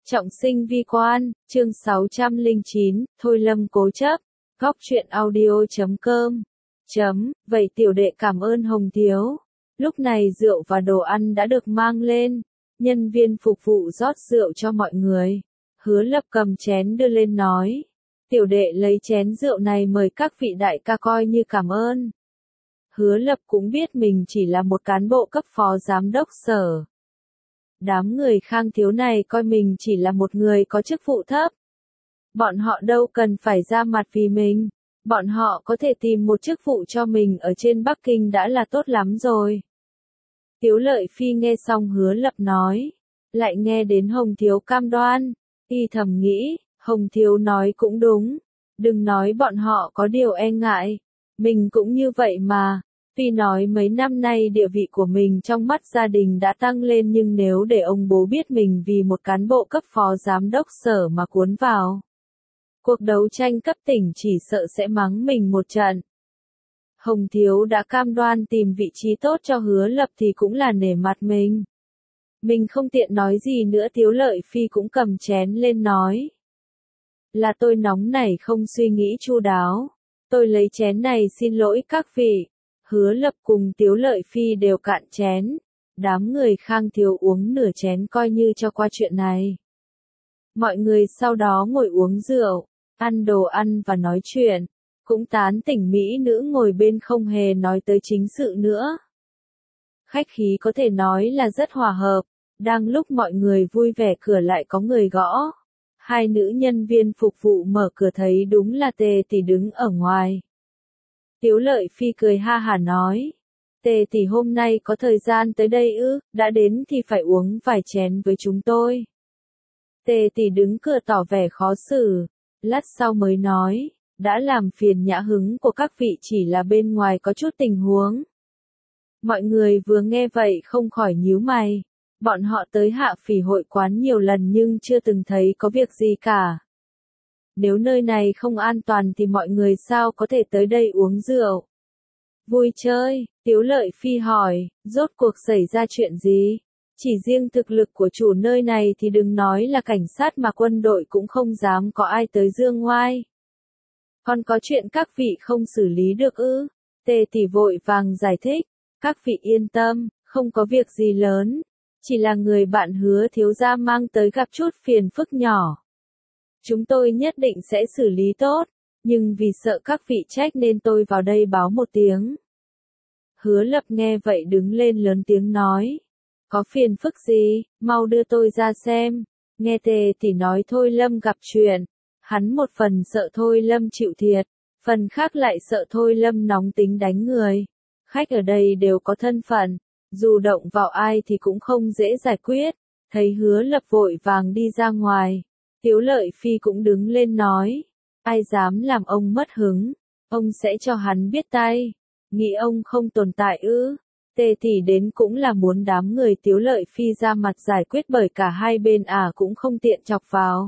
Trọng sinh vi quan, chương 609, Thôi Lâm cố chấp, góc truyện audio.com. Vậy tiểu đệ cảm ơn Hồng Thiếu. Lúc này rượu và đồ ăn đã được mang lên, nhân viên phục vụ rót rượu cho mọi người. Hứa Lập cầm chén đưa lên nói, tiểu đệ lấy chén rượu này mời các vị đại ca coi như cảm ơn. Hứa Lập cũng biết mình chỉ là một cán bộ cấp phó giám đốc sở. Đám người Khang Thiếu này coi mình chỉ là một người có chức vụ thấp. Bọn họ đâu cần phải ra mặt vì mình. Bọn họ có thể tìm một chức vụ cho mình ở trên Bắc Kinh đã là tốt lắm rồi. Tiếu Lợi Phi nghe xong Hứa Lập nói, lại nghe đến Hồng Thiếu cam đoan, y thầm nghĩ, Hồng Thiếu nói cũng đúng, đừng nói bọn họ có điều e ngại, mình cũng như vậy mà. Tuy nói mấy năm nay địa vị của mình trong mắt gia đình đã tăng lên, nhưng nếu để ông bố biết mình vì một cán bộ cấp phó giám đốc sở mà cuốn vào cuộc đấu tranh cấp tỉnh chỉ sợ sẽ mắng mình một trận. Hồng Thiếu đã cam đoan tìm vị trí tốt cho Hứa Lập thì cũng là nể mặt mình. Mình không tiện nói gì nữa. Tiếu Lợi Phi cũng cầm chén lên nói, là tôi nóng nảy không suy nghĩ chu đáo. Tôi lấy chén này xin lỗi các vị. Hứa Lập cùng Tiếu Lợi Phi đều cạn chén. Đám người Khang Thiếu uống nửa chén coi như cho qua chuyện này. Mọi người sau đó ngồi uống rượu, ăn đồ ăn và nói chuyện. Cũng tán tỉnh mỹ nữ ngồi bên không hề nói tới chính sự nữa. Khách khí có thể nói là rất hòa hợp. Đang lúc mọi người vui vẻ cửa lại có người gõ. Hai nữ nhân viên phục vụ mở cửa thấy đúng là Tề tỷ đứng ở ngoài. Tiếu Lợi Phi cười ha hả nói, Tề tỷ hôm nay có thời gian tới đây ư, đã đến thì phải uống vài chén với chúng tôi. Tề tỷ đứng cửa tỏ vẻ khó xử, lát sau mới nói, đã làm phiền nhã hứng của các vị, chỉ là bên ngoài có chút tình huống. Mọi người vừa nghe vậy không khỏi nhíu mày, bọn họ tới Hạ Phỉ hội quán nhiều lần nhưng chưa từng thấy có việc gì cả. Nếu nơi này không an toàn thì mọi người sao có thể tới đây uống rượu? Vui chơi, Tiếu Lợi Phi hỏi, rốt cuộc xảy ra chuyện gì? Chỉ riêng thực lực của chủ nơi này thì đừng nói là cảnh sát mà quân đội cũng không dám có ai tới dương ngoai. Còn có chuyện các vị không xử lý được ư? Tề tỷ vội vàng giải thích, các vị yên tâm, không có việc gì lớn. Chỉ là người bạn Hứa thiếu gia mang tới gặp chút phiền phức nhỏ. Chúng tôi nhất định sẽ xử lý tốt, nhưng vì sợ các vị trách nên tôi vào đây báo một tiếng. Hứa Lập nghe vậy đứng lên lớn tiếng nói, có phiền phức gì, mau đưa tôi ra xem. Nghe Tề tỷ nói Thôi Lâm gặp chuyện, hắn một phần sợ Thôi Lâm chịu thiệt, phần khác lại sợ Thôi Lâm nóng tính đánh người. Khách ở đây đều có thân phận, dù động vào ai thì cũng không dễ giải quyết. Thấy Hứa Lập vội vàng đi ra ngoài, Tiếu Lợi Phi cũng đứng lên nói, ai dám làm ông mất hứng, ông sẽ cho hắn biết tay. Nghĩ ông không tồn tại ư? Tề tỷ đến cũng là muốn đám người Tiếu Lợi Phi ra mặt giải quyết, bởi cả hai bên cũng không tiện chọc vào.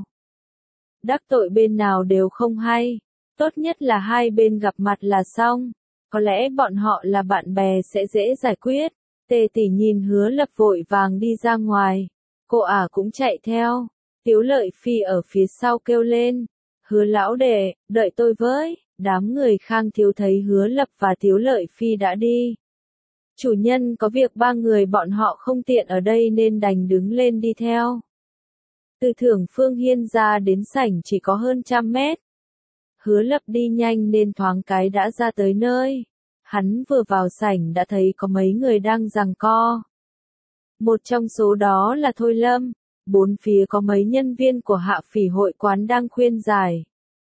Đắc tội bên nào đều không hay, tốt nhất là hai bên gặp mặt là xong. Có lẽ bọn họ là bạn bè sẽ dễ giải quyết. Tề tỷ nhìn Hứa Lập vội vàng đi ra ngoài, cô cũng chạy theo. Tiếu Lợi Phi ở phía sau kêu lên, Hứa lão đệ, đợi tôi với. Đám người Khang Thiếu thấy Hứa Lập và Tiếu Lợi Phi đã đi. Chủ nhân có việc ba người bọn họ không tiện ở đây nên đành đứng lên đi theo. Từ Thưởng Phương Hiên ra đến sảnh chỉ có hơn 100 mét. Hứa Lập đi nhanh nên thoáng cái đã ra tới nơi. Hắn vừa vào sảnh đã thấy có mấy người đang giằng co. Một trong số đó là Thôi Lâm. Bốn phía có mấy nhân viên của Hạ Phỉ hội quán đang khuyên giải.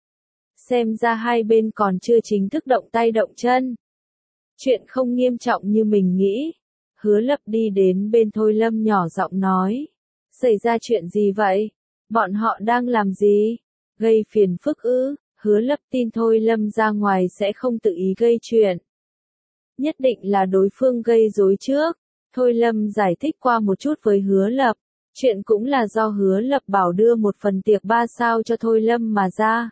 Xem ra hai bên còn chưa chính thức động tay động chân. Chuyện không nghiêm trọng như mình nghĩ. Hứa Lập đi đến bên Thôi Lâm nhỏ giọng nói, xảy ra chuyện gì vậy? Bọn họ đang làm gì? Gây phiền phức ư? Hứa Lập tin Thôi Lâm ra ngoài sẽ không tự ý gây chuyện. Nhất định là đối phương gây rối trước. Thôi Lâm giải thích qua một chút với Hứa Lập. Chuyện cũng là do Hứa Lập bảo đưa một phần tiệc 3 sao cho Thôi Lâm mà ra.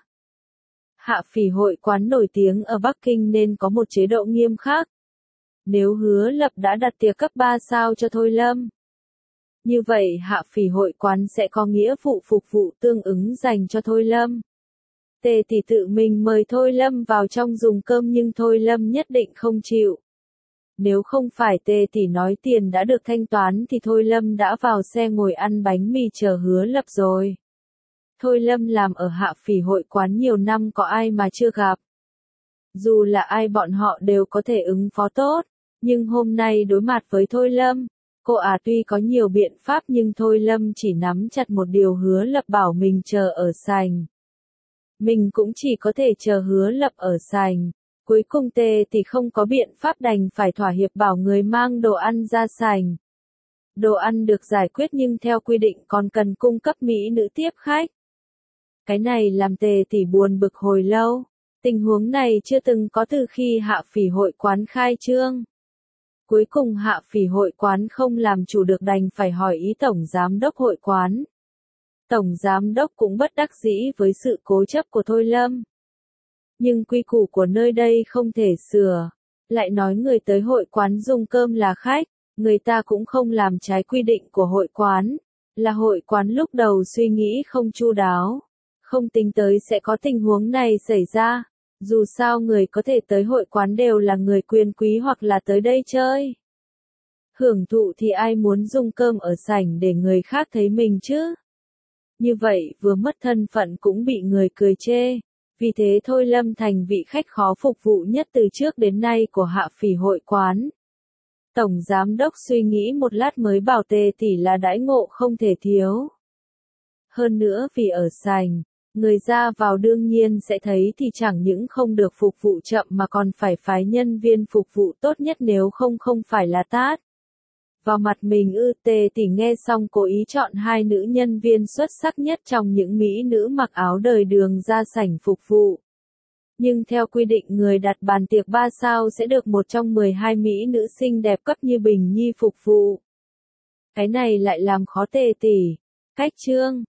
Hạ Phỉ hội quán nổi tiếng ở Bắc Kinh nên có một chế độ nghiêm khắc. Nếu Hứa Lập đã đặt tiệc cấp 3 sao cho Thôi Lâm, Như vậy hạ phỉ hội quán sẽ có nghĩa vụ phục vụ tương ứng dành cho Thôi Lâm. Tề tỷ tự mình mời Thôi Lâm vào trong dùng cơm nhưng Thôi Lâm nhất định không chịu. Nếu không phải Tề tỷ nói tiền đã được thanh toán thì Thôi Lâm đã vào xe ngồi ăn bánh mì chờ Hứa Lập rồi. Thôi Lâm làm ở hạ phỉ hội quán nhiều năm có ai mà chưa gặp. Dù là ai bọn họ đều có thể ứng phó tốt, nhưng hôm nay đối mặt với Thôi Lâm, cô tuy có nhiều biện pháp nhưng Thôi Lâm chỉ nắm chặt một điều, Hứa Lập bảo mình chờ ở sảnh. Mình cũng chỉ có thể chờ Hứa Lập ở sảnh. Cuối cùng Tề thì không có biện pháp đành phải thỏa hiệp bảo người mang đồ ăn ra sảnh. Đồ ăn được giải quyết nhưng theo quy định còn cần cung cấp mỹ nữ tiếp khách. Cái này làm Tề tỷ buồn bực hồi lâu. Tình huống này chưa từng có từ khi hạ phỉ hội quán khai trương. Cuối cùng hạ phỉ hội quán không làm chủ được đành phải hỏi ý tổng giám đốc hội quán. Tổng giám đốc cũng bất đắc dĩ với sự cố chấp của Thôi Lâm. Nhưng quy củ của nơi đây không thể sửa. Lại nói người tới hội quán dùng cơm là khách, người ta cũng không làm trái quy định của hội quán. Là hội quán lúc đầu suy nghĩ không chu đáo. Không tính tới sẽ có tình huống này xảy ra. Dù sao người có thể tới hội quán đều là người quyền quý hoặc là tới đây chơi. Hưởng thụ thì ai muốn dùng cơm ở sảnh để người khác thấy mình chứ? Như vậy vừa mất thân phận cũng bị người cười chê. Vì thế Thôi Lâm thành vị khách khó phục vụ nhất từ trước đến nay của hạ phỉ hội quán. Tổng giám đốc suy nghĩ một lát mới bảo Tề tỷ là đãi ngộ không thể thiếu. Hơn nữa vì ở sảnh, người ra vào đương nhiên sẽ thấy thì chẳng những không được phục vụ chậm mà còn phải phái nhân viên phục vụ tốt nhất, nếu không phải là tát vào mặt mình. Tề tỷ nghe xong cố ý chọn 2 nữ nhân viên xuất sắc nhất trong những mỹ nữ mặc áo đời đường ra sảnh phục vụ. Nhưng theo quy định người đặt bàn tiệc 3 sao sẽ được một trong 12 mỹ nữ xinh đẹp cấp như Bình Nhi phục vụ. Cái này lại làm khó Tề tỷ. Cách trương